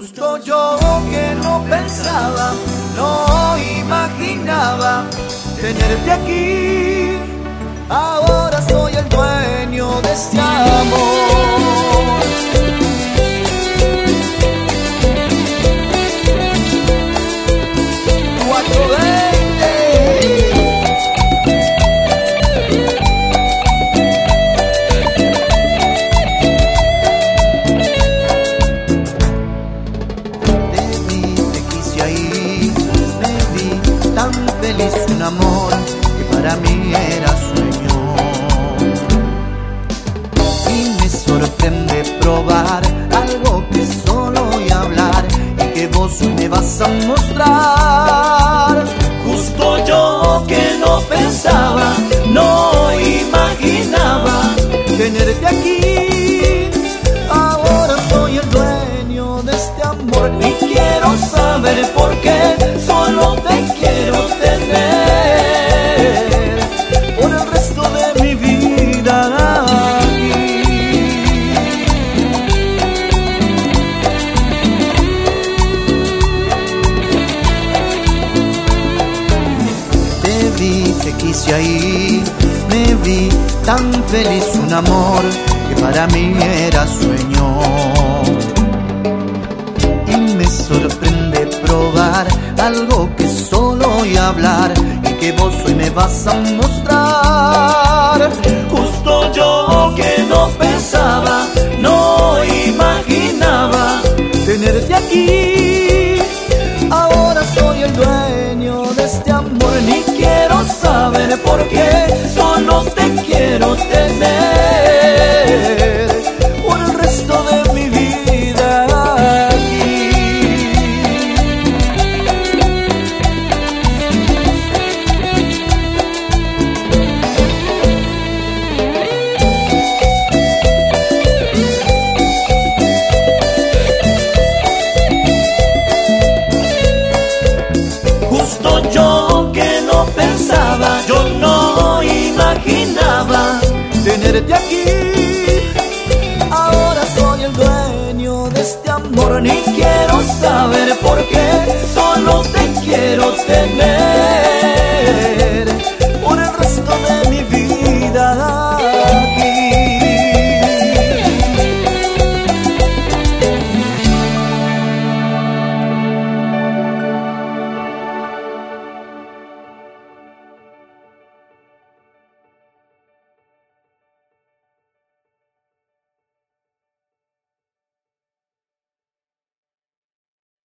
Justo yo que no pensaba, no imaginaba tenerte aquí. Ahora soy el dueño de este amor. 420. Feliz, un amor que para mí era sueño. Y me sorprende probar algo que solo oí hablar y que vos me vas a mostrar. Justo yo que no pensaba, no imaginaba tenerte aquí. Ahora soy el dueño de este amor y quiero saber por qué solo te quiero tener por el resto de mi vida aquí. Te vi, te quise ahí, me vi tan feliz, un amor que para mí era sueño. Y me sorprende probar algo que solo oí hablar y que vos hoy me vas a mostrar. Justo yo que no pensaba, no imaginaba tenerte aquí. Ahora soy el dueño de este amor, ni quiero saber por qué, solo te quiero tener por el resto de mi vida aquí. Justo yo que no pensaba, yo no imaginaba tenerte aquí. Ahora soy el dueño de este amor, ni quiero saber por qué, solo te quiero tener por el resto de